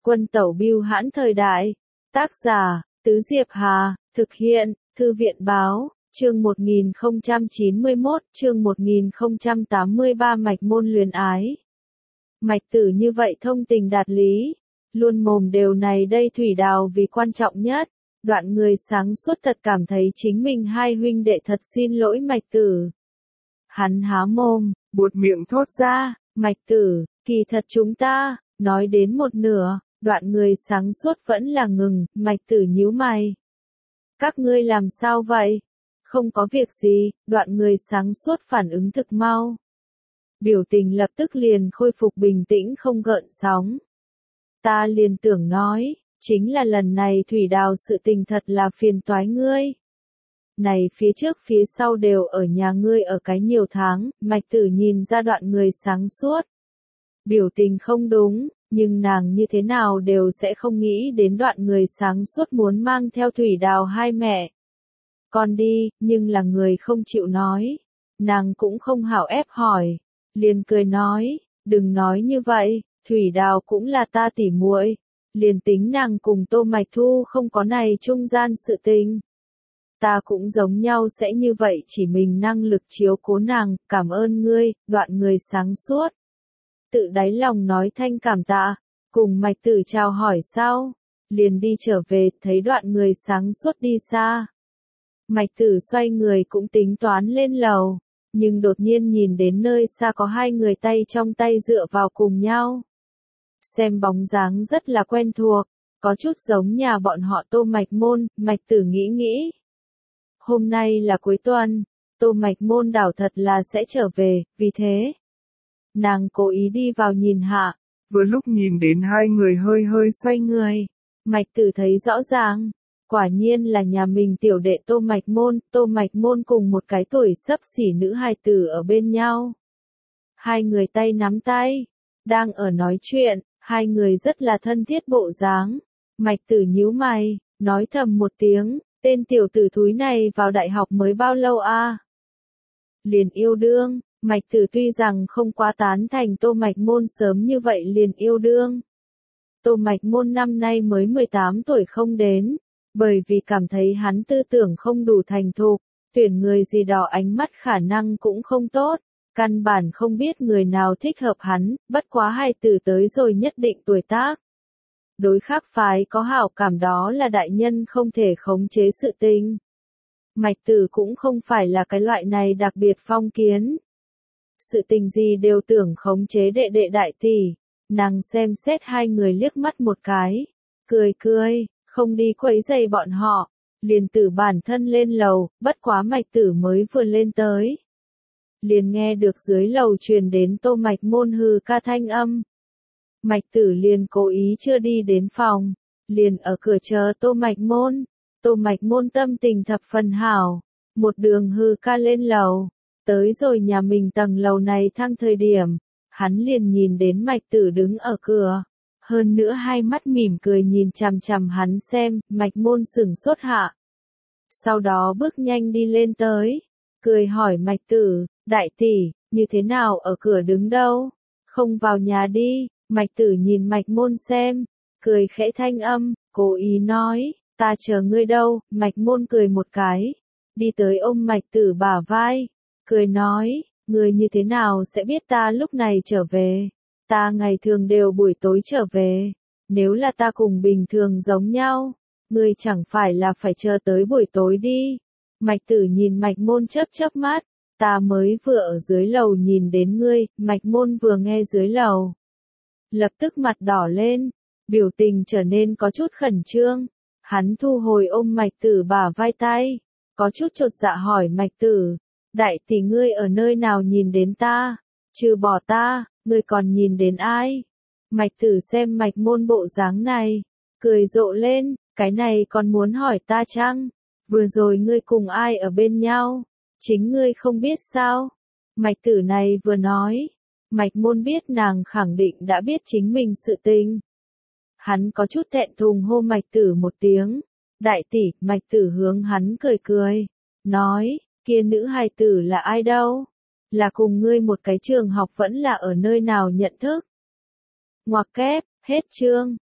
Quân tẩu bưu hãn thời đại. Tác giả, Tứ Diệp Hà, thực hiện, Thư viện báo, chương 1091, chương 1083 Mạch Môn luyến ái. Mạch Tử như vậy thông tình đạt lý, luôn mồm đều này đây Thủy Đào vì quan trọng nhất. Đoạn người sáng suốt thật cảm thấy chính mình hai huynh đệ thật xin lỗi Mạch Tử. Hắn há mồm, buột miệng thốt ra, Mạch Tử, kỳ thật chúng ta, nói đến một nửa, đoạn người sáng suốt vẫn là ngừng, Mạch Tử nhíu mày. Các ngươi làm sao vậy? Không có việc gì, đoạn người sáng suốt phản ứng thực mau. Biểu tình lập tức liền khôi phục bình tĩnh không gợn sóng. Ta liền tưởng nói, chính là lần này Thủy Đào sự tình thật là phiền toái ngươi. Này phía trước phía sau đều ở nhà ngươi ở cái nhiều tháng, Mạch Tử nhìn ra đoạn người sáng suốt. Biểu tình không đúng, nhưng nàng như thế nào đều sẽ không nghĩ đến đoạn người sáng suốt muốn mang theo Thủy Đào hai mẹ. Con đi, nhưng là người không chịu nói. Nàng cũng không hảo ép hỏi. Liền cười nói, đừng nói như vậy, Thủy Đào cũng là ta tỉ muội. Liền tính nàng cùng Tô Mạch Thu không có này trung gian sự tình. Ta cũng giống nhau sẽ như vậy chỉ mình năng lực chiếu cố nàng, cảm ơn ngươi, đoạn người sáng suốt. Tự đáy lòng nói thanh cảm tạ, cùng Mạch Tử chào hỏi sau, liền đi trở về, thấy đoạn người sáng suốt đi xa. Mạch Tử xoay người cũng tính toán lên lầu, nhưng đột nhiên nhìn đến nơi xa có hai người tay trong tay dựa vào cùng nhau. Xem bóng dáng rất là quen thuộc, có chút giống nhà bọn họ Tô Mạch Môn, Mạch Tử nghĩ nghĩ. Hôm nay là cuối tuần, Tô Mạch Môn đảo thật là sẽ trở về, vì thế. Nàng cố ý đi vào nhìn hạ. Vừa lúc nhìn đến hai người hơi hơi xoay người. Mạch Tử thấy rõ ràng. Quả nhiên là nhà mình tiểu đệ Tô Mạch Môn cùng một cái tuổi xấp xỉ nữ hài tử ở bên nhau. Hai người tay nắm tay, đang ở nói chuyện, hai người rất là thân thiết bộ dáng. Mạch Tử nhíu mày, nói thầm một tiếng, tên tiểu tử thúi này vào đại học mới bao lâu a? Liền yêu đương, Mạch Tử tuy rằng không quá tán thành Tô Mạch Môn sớm như vậy liền yêu đương. Tô Mạch Môn năm nay mới 18 tuổi không đến. Bởi vì cảm thấy hắn tư tưởng không đủ thành thục, tuyển người gì đó ánh mắt khả năng cũng không tốt, căn bản không biết người nào thích hợp hắn, bất quá hai từ tới rồi nhất định tuổi tác. Đối khác phái có hảo cảm đó là đại nhân không thể khống chế sự tình. Mạch Tử cũng không phải là cái loại này đặc biệt phong kiến. Sự tình gì đều tưởng khống chế đệ đệ đại tỷ, nàng xem xét hai người liếc mắt một cái, cười cười. Không đi quấy rầy bọn họ, liền tự bản thân lên lầu, bất quá Mạch Tử mới vừa lên tới. Liền nghe được dưới lầu truyền đến Tô Mạch Môn hừ ca thanh âm. Mạch Tử liền cố ý chưa đi đến phòng, liền ở cửa chờ Tô Mạch Môn. Tô Mạch Môn tâm tình thập phần hảo, một đường hừ ca lên lầu, tới rồi nhà mình tầng lầu này thang thời điểm, hắn liền nhìn đến Mạch Tử đứng ở cửa. Hơn nữa hai mắt mỉm cười nhìn chằm chằm hắn xem, Mạch Môn sửng sốt hạ. Sau đó bước nhanh đi lên tới, cười hỏi Mạch Tử, đại tỷ, như thế nào ở cửa đứng đâu? Không vào nhà đi, Mạch Tử nhìn Mạch Môn xem, cười khẽ thanh âm, cố ý nói, ta chờ ngươi đâu, Mạch Môn cười một cái, đi tới ôm Mạch Tử bả vai, cười nói, ngươi như thế nào sẽ biết ta lúc này trở về? Ta ngày thường đều buổi tối trở về, nếu là ta cùng bình thường giống nhau, ngươi chẳng phải là phải chờ tới buổi tối đi. Mạch Tử nhìn Mạch Môn chớp chớp mắt, ta mới vừa ở dưới lầu nhìn đến ngươi, Mạch Môn vừa nghe dưới lầu. Lập tức mặt đỏ lên, biểu tình trở nên có chút khẩn trương, hắn thu hồi ôm Mạch Tử bả vai tay, có chút chột dạ hỏi Mạch Tử, đại tỷ ngươi ở nơi nào nhìn đến ta, trừ bỏ ta. Ngươi còn nhìn đến ai? Mạch Tử xem Mạch Môn bộ dáng này, cười rộ lên, cái này còn muốn hỏi ta chăng? Vừa rồi ngươi cùng ai ở bên nhau? Chính ngươi không biết sao? Mạch Tử này vừa nói, Mạch Môn biết nàng khẳng định đã biết chính mình sự tình. Hắn có chút thẹn thùng hô Mạch Tử một tiếng, đại tỷ, Mạch Tử hướng hắn cười cười, nói, kia nữ hài tử là ai đâu? Là cùng ngươi một cái trường học vẫn là ở nơi nào nhận thức. Ngoặc kép, hết chương.